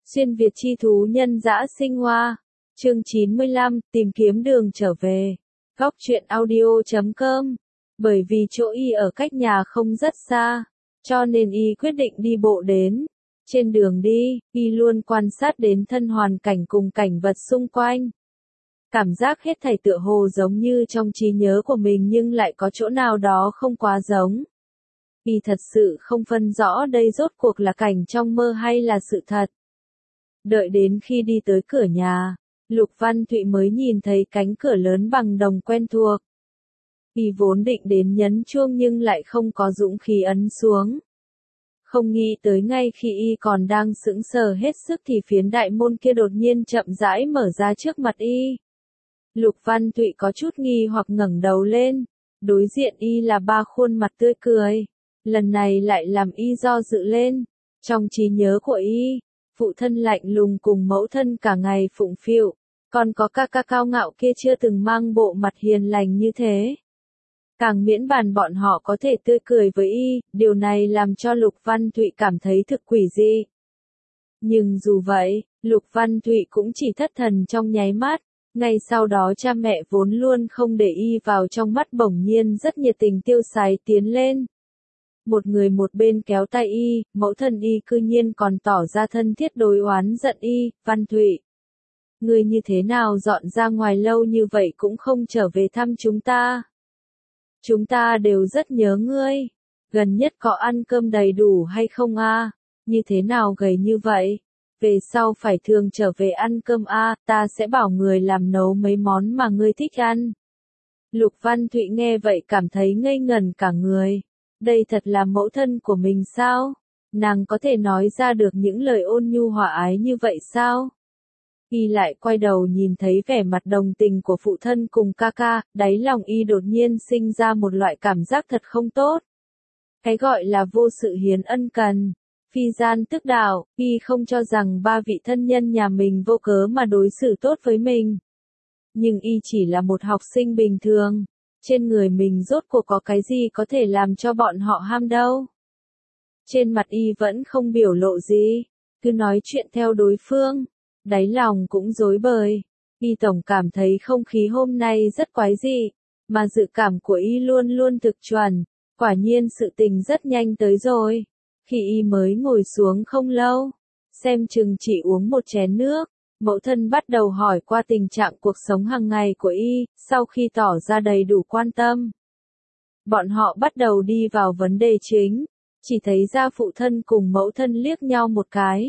Xuyên Việt chi thú nhân dã sinh hoa. Chương 95, tìm kiếm đường trở về. Góc truyện audio.com. Bởi vì chỗ y ở cách nhà không rất xa, cho nên y quyết định đi bộ đến. Trên đường đi, y luôn quan sát đến thân hoàn cảnh cùng cảnh vật xung quanh. Cảm giác hết thảy tựa hồ giống như trong trí nhớ của mình nhưng lại có chỗ nào đó không quá giống. Y thật sự không phân rõ đây rốt cuộc là cảnh trong mơ hay là sự thật. Đợi đến khi đi tới cửa nhà, Lục Văn Thụy mới nhìn thấy cánh cửa lớn bằng đồng quen thuộc. Y vốn định đến nhấn chuông nhưng lại không có dũng khí ấn xuống. Không nghĩ tới ngay khi y còn đang sững sờ hết sức thì phiến đại môn kia đột nhiên chậm rãi mở ra trước mặt y. Lục Văn Thụy có chút nghi hoặc ngẩng đầu lên, đối diện y là ba khuôn mặt tươi cười. Lần này lại làm y do dự lên. Trong trí nhớ của y, phụ thân lạnh lùng cùng mẫu thân cả ngày phụng phịu, còn có ca ca cao ngạo kia chưa từng mang bộ mặt hiền lành như thế. Càng miễn bàn bọn họ có thể tươi cười với y, điều này làm cho Lục Văn Thụy cảm thấy thực quỷ dị. Nhưng dù vậy, Lục Văn Thụy cũng chỉ thất thần trong nháy mắt, ngay sau đó cha mẹ vốn luôn không để y vào trong mắt bỗng nhiên rất nhiệt tình tiêu sái tiến lên. Một người một bên kéo tay y, mẫu thân y cư nhiên còn tỏ ra thân thiết đối oán giận y. Văn Thụy, ngươi như thế nào dọn ra ngoài lâu như vậy cũng không trở về thăm chúng ta? Chúng ta đều rất nhớ ngươi. Gần nhất có ăn cơm đầy đủ hay không a? Như thế nào gầy như vậy? Về sau phải thường trở về ăn cơm a, ta sẽ bảo người làm nấu mấy món mà ngươi thích ăn. Lục Văn Thụy nghe vậy cảm thấy ngây ngẩn cả người. Đây thật là mẫu thân của mình sao? Nàng có thể nói ra được những lời ôn nhu hòa ái như vậy sao? Y lại quay đầu nhìn thấy vẻ mặt đồng tình của phụ thân cùng ca ca, đáy lòng y đột nhiên sinh ra một loại cảm giác thật không tốt. Cái gọi là vô sự hiến ân cần, phi gian tức đạo, y không cho rằng ba vị thân nhân nhà mình vô cớ mà đối xử tốt với mình. Nhưng y chỉ là một học sinh bình thường. Trên người mình rốt cuộc có cái gì có thể làm cho bọn họ ham đâu. Trên mặt y vẫn không biểu lộ gì, cứ nói chuyện theo đối phương, đáy lòng cũng rối bời. Y tổng cảm thấy không khí hôm nay rất quái dị, mà dự cảm của y luôn luôn thực chuẩn, quả nhiên sự tình rất nhanh tới rồi. Khi y mới ngồi xuống không lâu, xem chừng chỉ uống một chén nước. Mẫu thân bắt đầu hỏi qua tình trạng cuộc sống hàng ngày của y, sau khi tỏ ra đầy đủ quan tâm. Bọn họ bắt đầu đi vào vấn đề chính, chỉ thấy ra phụ thân cùng mẫu thân liếc nhau một cái.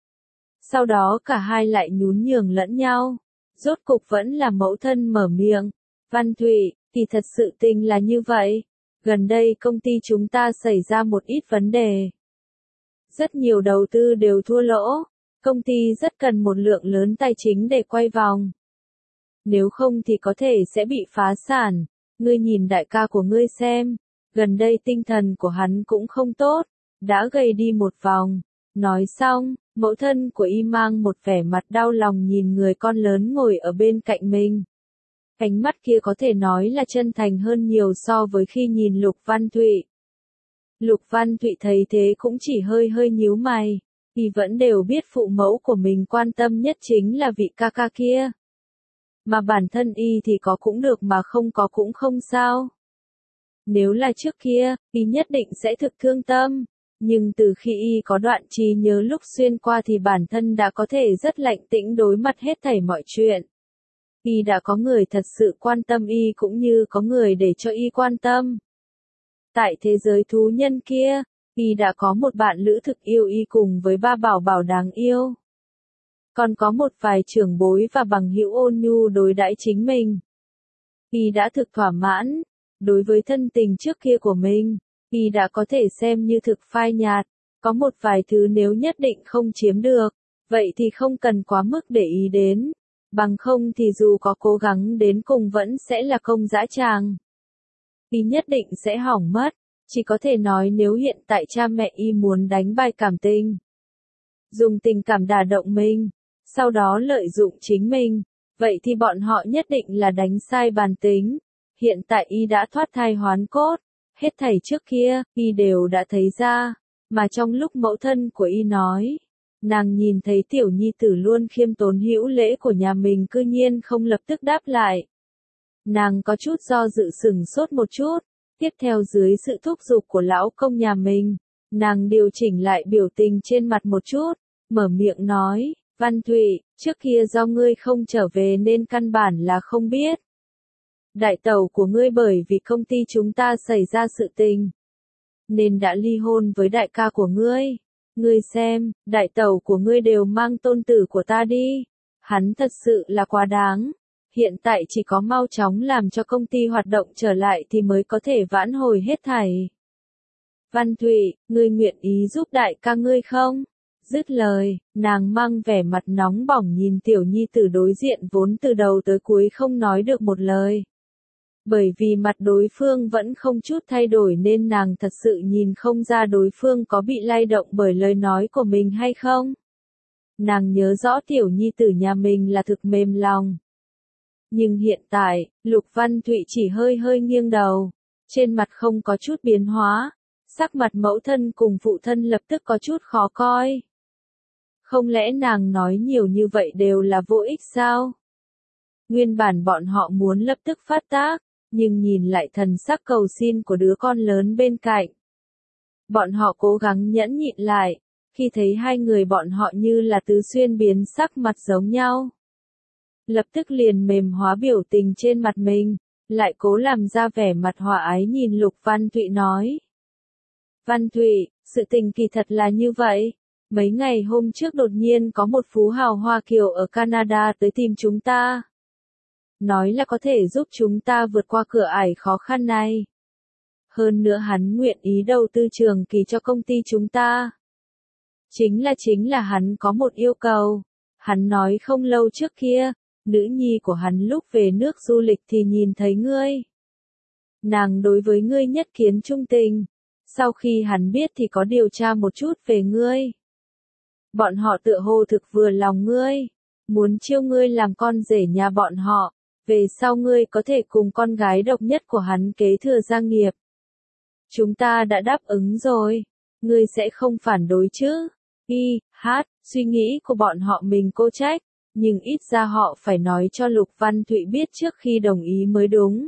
Sau đó cả hai lại nhún nhường lẫn nhau, rốt cục vẫn là mẫu thân mở miệng. Văn Thụy, thì thật sự tình là như vậy, gần đây công ty chúng ta xảy ra một ít vấn đề. Rất nhiều đầu tư đều thua lỗ. Công ty rất cần một lượng lớn tài chính để quay vòng. Nếu không thì có thể sẽ bị phá sản. Ngươi nhìn đại ca của ngươi xem, gần đây tinh thần của hắn cũng không tốt, đã gầy đi một vòng. Nói xong, mẫu thân của y mang một vẻ mặt đau lòng nhìn người con lớn ngồi ở bên cạnh mình. Ánh mắt kia có thể nói là chân thành hơn nhiều so với khi nhìn Lục Văn Thụy. Lục Văn Thụy thấy thế cũng chỉ hơi hơi nhíu mày. Y vẫn đều biết phụ mẫu của mình quan tâm nhất chính là vị ca ca kia. Mà bản thân y thì có cũng được mà không có cũng không sao. Nếu là trước kia, y nhất định sẽ thực thương tâm. Nhưng từ khi y có đoạn trí nhớ lúc xuyên qua thì bản thân đã có thể rất lạnh tĩnh đối mặt hết thảy mọi chuyện. Y đã có người thật sự quan tâm y cũng như có người để cho y quan tâm. Tại thế giới thú nhân kia, y đã có một bạn lữ thực yêu y cùng với ba bảo bảo đáng yêu. Còn có một vài trưởng bối và bằng hữu ôn nhu đối đãi chính mình. Y đã thực thỏa mãn. Đối với thân tình trước kia của mình, y đã có thể xem như thực phai nhạt. Có một vài thứ nếu nhất định không chiếm được, vậy thì không cần quá mức để ý đến. Bằng không thì dù có cố gắng đến cùng vẫn sẽ là công dã tràng. Y nhất định sẽ hỏng mất. Chỉ có thể nói nếu hiện tại cha mẹ y muốn đánh bài cảm tình, dùng tình cảm đả động mình, sau đó lợi dụng chính mình, vậy thì bọn họ nhất định là đánh sai bàn tính. Hiện tại y đã thoát thai hoán cốt, hết thảy trước kia, y đều đã thấy ra, mà trong lúc mẫu thân của y nói, Nàng nhìn thấy tiểu nhi tử luôn khiêm tốn hữu lễ của nhà mình cư nhiên không lập tức đáp lại. Nàng có chút do dự sửng sốt một chút, tiếp theo dưới sự thúc giục của lão công nhà mình, nàng điều chỉnh lại biểu tình trên mặt một chút, mở miệng nói, Văn Thụy, trước kia do ngươi không trở về nên căn bản là không biết. Đại tẩu của ngươi bởi vì công ty chúng ta xảy ra sự tình, nên đã ly hôn với đại ca của ngươi. Ngươi xem, đại tẩu của ngươi đều mang tôn tử của ta đi. Hắn thật sự là quá đáng. Hiện tại chỉ có mau chóng làm cho công ty hoạt động trở lại thì mới có thể vãn hồi hết thảy. Văn Thụy, ngươi nguyện ý giúp đại ca ngươi không? Dứt lời, nàng mang vẻ mặt nóng bỏng nhìn tiểu nhi tử đối diện vốn từ đầu tới cuối không nói được một lời. Bởi vì mặt đối phương vẫn không chút thay đổi nên nàng thật sự nhìn không ra đối phương có bị lay động bởi lời nói của mình hay không. Nàng nhớ rõ tiểu nhi tử nhà mình là thực mềm lòng. Nhưng hiện tại, Lục Văn Thụy chỉ hơi hơi nghiêng đầu, trên mặt không có chút biến hóa, sắc mặt mẫu thân cùng phụ thân lập tức có chút khó coi. Không lẽ nàng nói nhiều như vậy đều là vô ích sao? Nguyên bản bọn họ muốn lập tức phát tác, nhưng nhìn lại thần sắc cầu xin của đứa con lớn bên cạnh. Bọn họ cố gắng nhẫn nhịn lại, khi thấy hai người bọn họ như là tứ xuyên biến sắc mặt giống nhau. Lập tức liền mềm hóa biểu tình trên mặt mình, lại cố làm ra vẻ mặt hòa ái nhìn Lục Văn Thụy nói. Văn Thụy, sự tình kỳ thật là như vậy. Mấy ngày hôm trước đột nhiên có một phú hào Hoa Kiều ở Canada tới tìm chúng ta. Nói là có thể giúp chúng ta vượt qua cửa ải khó khăn này. Hơn nữa hắn nguyện ý đầu tư trường kỳ cho công ty chúng ta. Chính là hắn có một yêu cầu. Hắn nói không lâu trước kia, nữ nhi của hắn lúc về nước du lịch thì nhìn thấy ngươi. Nàng đối với ngươi nhất kiến trung tình. Sau khi hắn biết thì có điều tra một chút về ngươi. Bọn họ tựa hồ thực vừa lòng ngươi. Muốn chiêu ngươi làm con rể nhà bọn họ. Về sau ngươi có thể cùng con gái độc nhất của hắn kế thừa gia nghiệp. Chúng ta đã đáp ứng rồi. Ngươi sẽ không phản đối chứ? Suy nghĩ của bọn họ mình cô trách. Nhưng ít ra họ phải nói cho Lục Văn Thụy biết trước khi đồng ý mới đúng.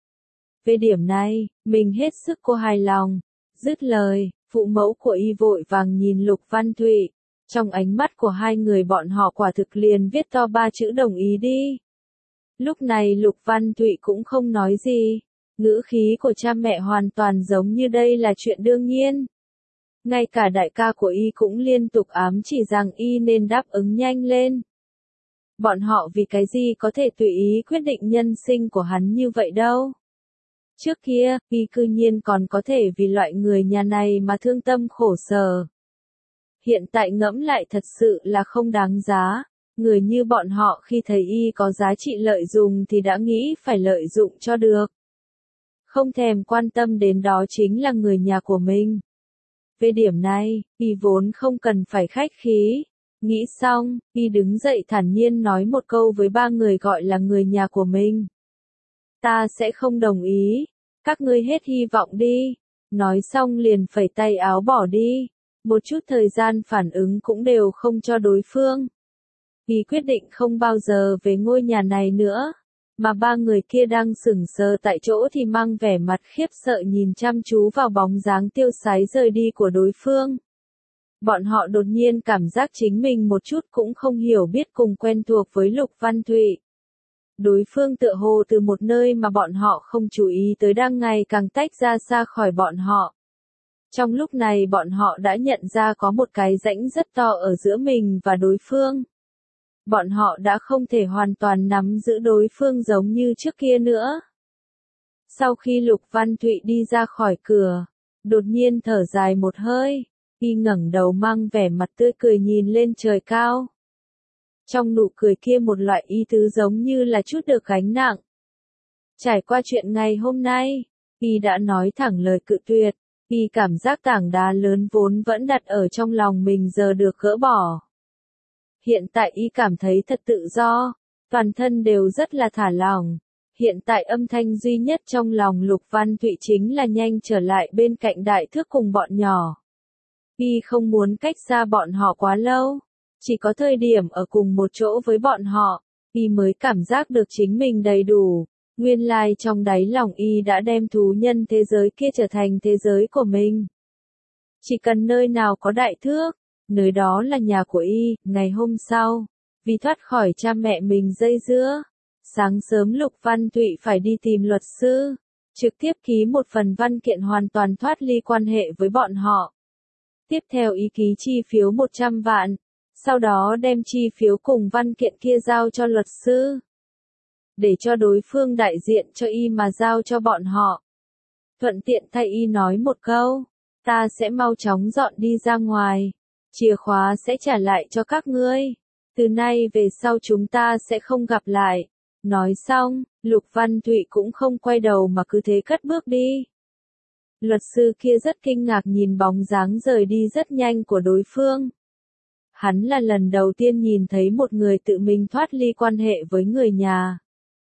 Về điểm này, mình hết sức cô hài lòng. Dứt lời, phụ mẫu của y vội vàng nhìn Lục Văn Thụy. Trong ánh mắt của hai người bọn họ quả thực liền viết to 3 chữ đồng ý đi. Lúc này Lục Văn Thụy cũng không nói gì. Ngữ khí của cha mẹ hoàn toàn giống như đây là chuyện đương nhiên. Ngay cả đại ca của y cũng liên tục ám chỉ rằng y nên đáp ứng nhanh lên. Bọn họ vì cái gì có thể tùy ý quyết định nhân sinh của hắn như vậy đâu. Trước kia, y cư nhiên còn có thể vì loại người nhà này mà thương tâm khổ sở. Hiện tại ngẫm lại thật sự là không đáng giá. Người như bọn họ khi thấy y có giá trị lợi dụng thì đã nghĩ phải lợi dụng cho được. Không thèm quan tâm đến đó chính là người nhà của mình. Về điểm này, y vốn không cần phải khách khí. Nghĩ xong, y đứng dậy thản nhiên nói một câu với 3 người gọi là người nhà của mình. Ta sẽ không đồng ý. Các ngươi hết hy vọng đi. Nói xong liền phẩy tay áo bỏ đi. Một chút thời gian phản ứng cũng đều không cho đối phương. Y quyết định không bao giờ về ngôi nhà này nữa. Mà 3 người kia đang sững sờ tại chỗ thì mang vẻ mặt khiếp sợ nhìn chăm chú vào bóng dáng tiêu sái rời đi của đối phương. Bọn họ đột nhiên cảm giác chính mình một chút cũng không hiểu biết cùng quen thuộc với Lục Văn Thụy. Đối phương tựa hồ từ một nơi mà bọn họ không chú ý tới đang ngày càng tách ra xa khỏi bọn họ. Trong lúc này bọn họ đã nhận ra có một cái rãnh rất to ở giữa mình và đối phương. Bọn họ đã không thể hoàn toàn nắm giữ đối phương giống như trước kia nữa. Sau khi Lục Văn Thụy đi ra khỏi cửa, đột nhiên thở dài một hơi, y ngẩng đầu mang vẻ mặt tươi cười nhìn lên trời cao. Trong nụ cười kia một loại ý tứ giống như là chút được gánh nặng. Trải qua chuyện ngày hôm nay, y đã nói thẳng lời cự tuyệt, y cảm giác tảng đá lớn vốn vẫn đặt ở trong lòng mình giờ được gỡ bỏ. Hiện tại y cảm thấy thật tự do, toàn thân đều rất là thả lỏng. Hiện tại âm thanh duy nhất trong lòng Lục Văn Thụy chính là nhanh trở lại bên cạnh đại thước cùng bọn nhỏ. Y không muốn cách xa bọn họ quá lâu. Chỉ có thời điểm ở cùng một chỗ với bọn họ, Y mới cảm giác được chính mình đầy đủ. Nguyên lai trong đáy lòng Y đã đem thú nhân thế giới kia trở thành thế giới của mình. Chỉ cần nơi nào có đại thước, nơi đó là nhà của Y. Ngày hôm sau, vì thoát khỏi cha mẹ mình dây dưa, sáng sớm Lục Văn Thụy phải đi tìm luật sư, trực tiếp ký một phần văn kiện hoàn toàn thoát ly quan hệ với bọn họ. Tiếp theo Y ký chi phiếu 100 vạn, sau đó đem chi phiếu cùng văn kiện kia giao cho luật sư, để cho đối phương đại diện cho Y mà giao cho bọn họ. Thuận tiện thay Y nói một câu, ta sẽ mau chóng dọn đi ra ngoài, chìa khóa sẽ trả lại cho các ngươi, từ nay về sau chúng ta sẽ không gặp lại. Nói xong, Lục Văn Thụy cũng không quay đầu mà cứ thế cất bước đi. Luật sư kia rất kinh ngạc nhìn bóng dáng rời đi rất nhanh của đối phương. Hắn là lần đầu tiên nhìn thấy một người tự mình thoát ly quan hệ với người nhà.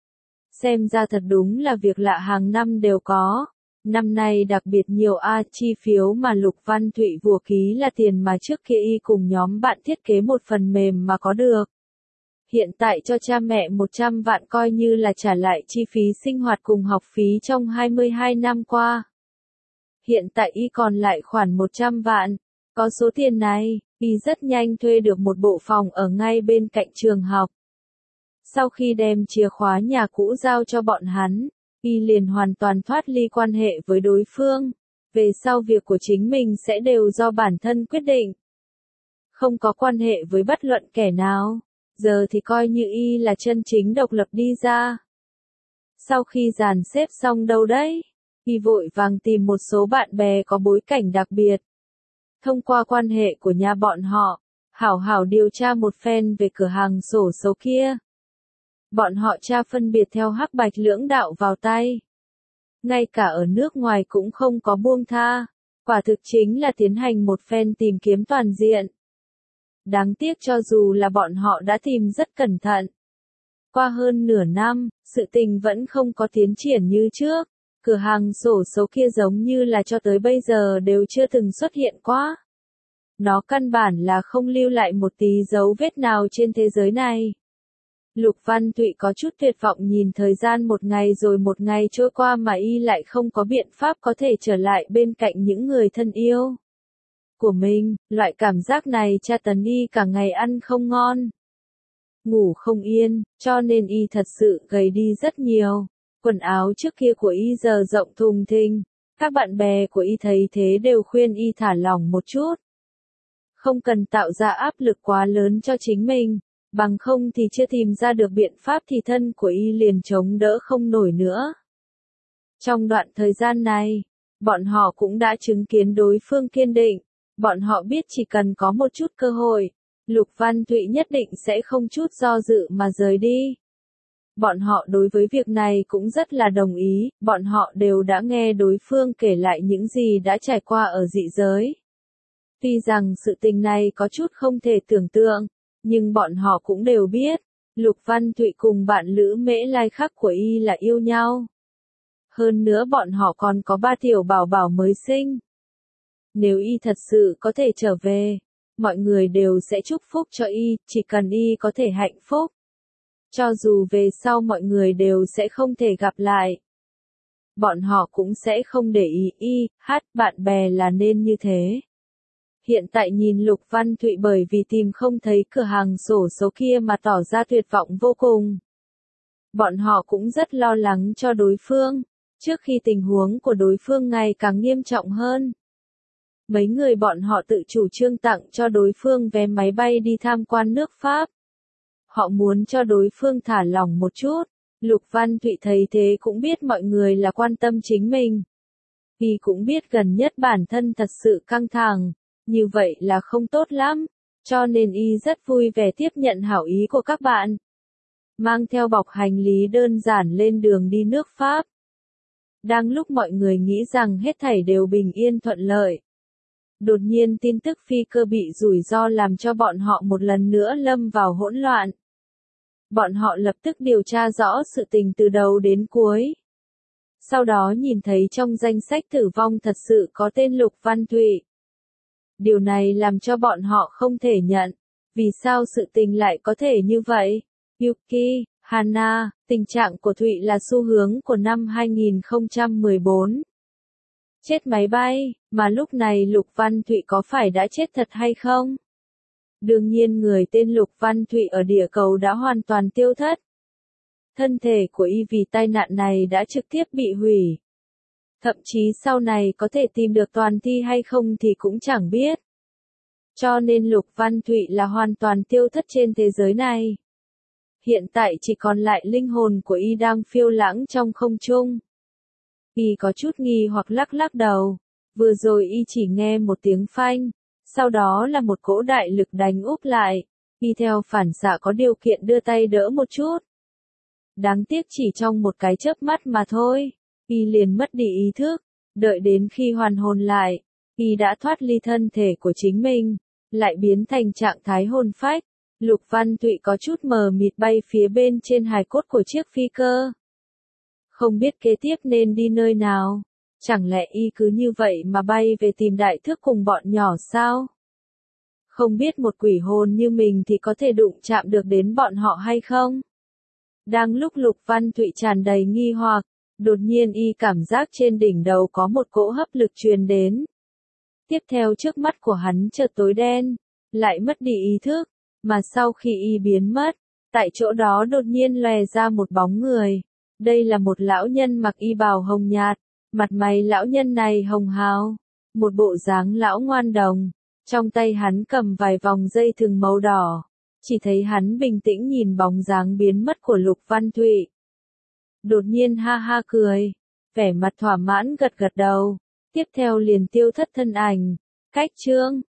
Xem ra thật đúng là việc lạ hàng năm đều có. Năm nay đặc biệt nhiều chi phiếu mà Lục Văn Thụy vừa ký là tiền mà trước kia Y cùng nhóm bạn thiết kế một phần mềm mà có được. Hiện tại cho cha mẹ 100 vạn coi như là trả lại chi phí sinh hoạt cùng học phí trong 22 năm qua. Hiện tại Y còn lại khoản 100 vạn. Có số tiền này, Y rất nhanh thuê được một bộ phòng ở ngay bên cạnh trường học. Sau khi đem chìa khóa nhà cũ giao cho bọn hắn, Y liền hoàn toàn thoát ly quan hệ với đối phương. Về sau việc của chính mình sẽ đều do bản thân quyết định. Không có quan hệ với bất luận kẻ nào. Giờ thì coi như Y là chân chính độc lập đi ra. Sau khi dàn xếp xong đâu đấy, Y vội vàng tìm một số bạn bè có bối cảnh đặc biệt. Thông qua quan hệ của nhà bọn họ, hảo hảo điều tra một phen về cửa hàng xổ số kia. Bọn họ tra phân biệt theo hắc bạch lưỡng đạo vào tay. Ngay cả ở nước ngoài cũng không có buông tha. Quả thực chính là tiến hành một phen tìm kiếm toàn diện. Đáng tiếc cho dù là bọn họ đã tìm rất cẩn thận. Qua hơn nửa năm, sự tình vẫn không có tiến triển như trước. Cửa hàng xổ số kia giống như là cho tới bây giờ đều chưa từng xuất hiện qua. Nó căn bản là không lưu lại một tí dấu vết nào trên thế giới này. Lục Văn Thụy có chút tuyệt vọng nhìn thời gian một ngày rồi một ngày trôi qua mà Y lại không có biện pháp có thể trở lại bên cạnh những người thân yêu của mình. Loại cảm giác này tra tấn Y cả ngày ăn không ngon, ngủ không yên, cho nên Y thật sự gầy đi rất nhiều. Quần áo trước kia của Y giờ rộng thùng thình. Các bạn bè của Y thấy thế đều khuyên Y thả lỏng một chút. Không cần tạo ra áp lực quá lớn cho chính mình. Bằng không thì chưa tìm ra được biện pháp thì thân của Y liền chống đỡ không nổi nữa. Trong đoạn thời gian này, bọn họ cũng đã chứng kiến đối phương kiên định. Bọn họ biết chỉ cần có một chút cơ hội, Lục Văn Thụy nhất định sẽ không chút do dự mà rời đi. Bọn họ đối với việc này cũng rất là đồng ý, bọn họ đều đã nghe đối phương kể lại những gì đã trải qua ở dị giới. Tuy rằng sự tình này có chút không thể tưởng tượng, nhưng bọn họ cũng đều biết, Lục Văn Thụy cùng bạn lữ Mễ Lai Khắc của Y là yêu nhau. Hơn nữa bọn họ còn có 3 tiểu bảo bảo mới sinh. Nếu Y thật sự có thể trở về, mọi người đều sẽ chúc phúc cho Y, chỉ cần Y có thể hạnh phúc. Cho dù về sau mọi người đều sẽ không thể gặp lại. Bọn họ cũng sẽ không để ý bạn bè là nên như thế. Hiện tại nhìn Lục Văn Thụy bởi vì tìm không thấy cửa hàng xổ số kia mà tỏ ra tuyệt vọng vô cùng. Bọn họ cũng rất lo lắng cho đối phương, trước khi tình huống của đối phương ngày càng nghiêm trọng hơn. Mấy người bọn họ tự chủ trương tặng cho đối phương vé máy bay đi tham quan nước Pháp. Họ muốn cho đối phương thả lỏng một chút. Lục Văn Thụy thấy thế cũng biết mọi người là quan tâm chính mình. Y cũng biết gần nhất bản thân thật sự căng thẳng, như vậy là không tốt lắm, cho nên Y rất vui vẻ tiếp nhận hảo ý của các bạn. Mang theo bọc hành lý đơn giản lên đường đi nước Pháp. Đang lúc mọi người nghĩ rằng hết thảy đều bình yên thuận lợi. Đột nhiên tin tức phi cơ bị rủi ro làm cho bọn họ một lần nữa lâm vào hỗn loạn. Bọn họ lập tức điều tra rõ sự tình từ đầu đến cuối. Sau đó nhìn thấy trong danh sách tử vong thật sự có tên Lục Văn Thụy. Điều này làm cho bọn họ không thể nhận. Vì sao sự tình lại có thể như vậy? Yuki, Hana, tình trạng của Thụy là xu hướng của năm 2014. Chết máy bay, mà lúc này Lục Văn Thụy có phải đã chết thật hay không? Đương nhiên người tên Lục Văn Thụy ở địa cầu đã hoàn toàn tiêu thất. Thân thể của y vì tai nạn này đã trực tiếp bị hủy. Thậm chí sau này có thể tìm được toàn thi hay không thì cũng chẳng biết. Cho nên Lục Văn Thụy là hoàn toàn tiêu thất trên thế giới này. Hiện tại chỉ còn lại linh hồn của y đang phiêu lãng trong không trung. Y có chút nghi hoặc lắc lắc đầu. Vừa rồi y chỉ nghe một tiếng phanh. Sau đó là một cỗ đại lực đánh úp lại. Y theo phản xạ có điều kiện đưa tay đỡ một chút. Đáng tiếc chỉ trong một cái chớp mắt mà thôi. Y liền mất đi ý thức. Đợi đến khi hoàn hồn lại. Y đã thoát ly thân thể của chính mình. Lại biến thành trạng thái hồn phách. Lục Văn Thụy có chút mờ mịt bay phía bên trên hài cốt của chiếc phi cơ. Không biết kế tiếp nên đi nơi nào. Chẳng lẽ y cứ như vậy mà bay về tìm đại thước cùng bọn nhỏ sao? Không biết một quỷ hồn như mình thì có thể đụng chạm được đến bọn họ hay không? Đang lúc Lục Văn Thụy tràn đầy nghi hoặc, đột nhiên y cảm giác trên đỉnh đầu có một cỗ hấp lực truyền đến. Tiếp theo trước mắt của hắn chợt tối đen, lại mất đi ý thức, mà sau khi y biến mất, tại chỗ đó đột nhiên lòe ra một bóng người. Đây là một lão nhân mặc y bào hồng nhạt, mặt mày lão nhân này hồng hào, một bộ dáng lão ngoan đồng, trong tay hắn cầm vài vòng dây thừng màu đỏ. Chỉ thấy hắn bình tĩnh nhìn bóng dáng biến mất của Lục Văn Thụy. Đột nhiên ha ha cười, vẻ mặt thỏa mãn gật gật đầu, tiếp theo liền tiêu thất thân ảnh. Cách chương